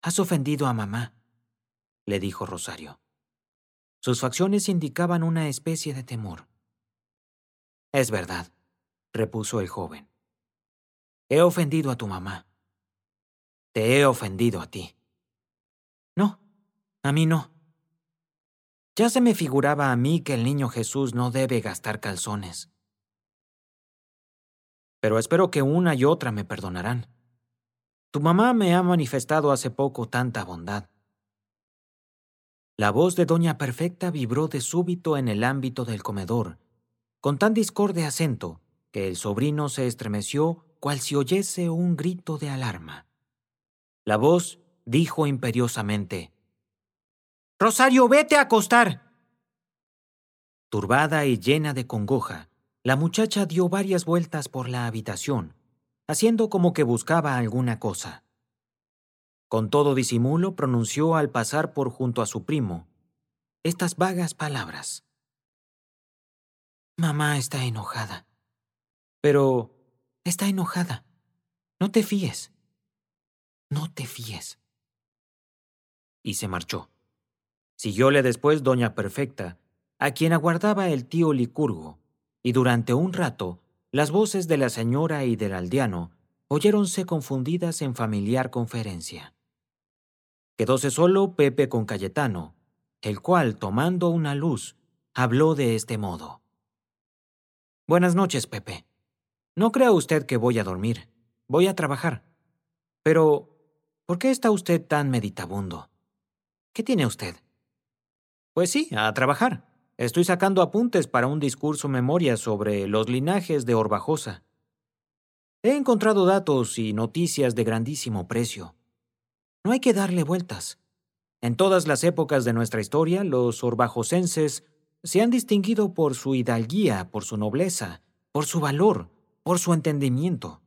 Has ofendido a mamá, le dijo Rosario. Sus facciones indicaban una especie de temor. Es verdad, repuso el joven. He ofendido a tu mamá. Te he ofendido a ti. No, a mí no. Ya se me figuraba a mí que el niño Jesús no debe gastar calzones. Pero espero que una y otra me perdonarán. Tu mamá me ha manifestado hace poco tanta bondad. La voz de Doña Perfecta vibró de súbito en el ámbito del comedor, con tan discorde acento que el sobrino se estremeció cual si oyese un grito de alarma. La voz dijo imperiosamente: «¡Rosario, vete a acostar!». Turbada y llena de congoja, la muchacha dio varias vueltas por la habitación, haciendo como que buscaba alguna cosa. Con todo disimulo pronunció al pasar por junto a su primo estas vagas palabras: «Mamá está enojada. Pero está enojada. No te fíes. No te fíes». Y se marchó. Siguióle después Doña Perfecta, a quien aguardaba el tío Licurgo, y durante un rato las voces de la señora y del aldeano oyéronse confundidas en familiar conferencia. Quedóse solo Pepe con Cayetano, el cual, tomando una luz, habló de este modo: «Buenas noches, Pepe. No crea usted que voy a dormir. Voy a trabajar. Pero, ¿por qué está usted tan meditabundo? ¿Qué tiene usted?». «Pues sí, a trabajar. Estoy sacando apuntes para un discurso memoria sobre los linajes de Orbajosa. He encontrado datos y noticias de grandísimo precio. No hay que darle vueltas. En todas las épocas de nuestra historia, los orbajosenses se han distinguido por su hidalguía, por su nobleza, por su valor, por su entendimiento.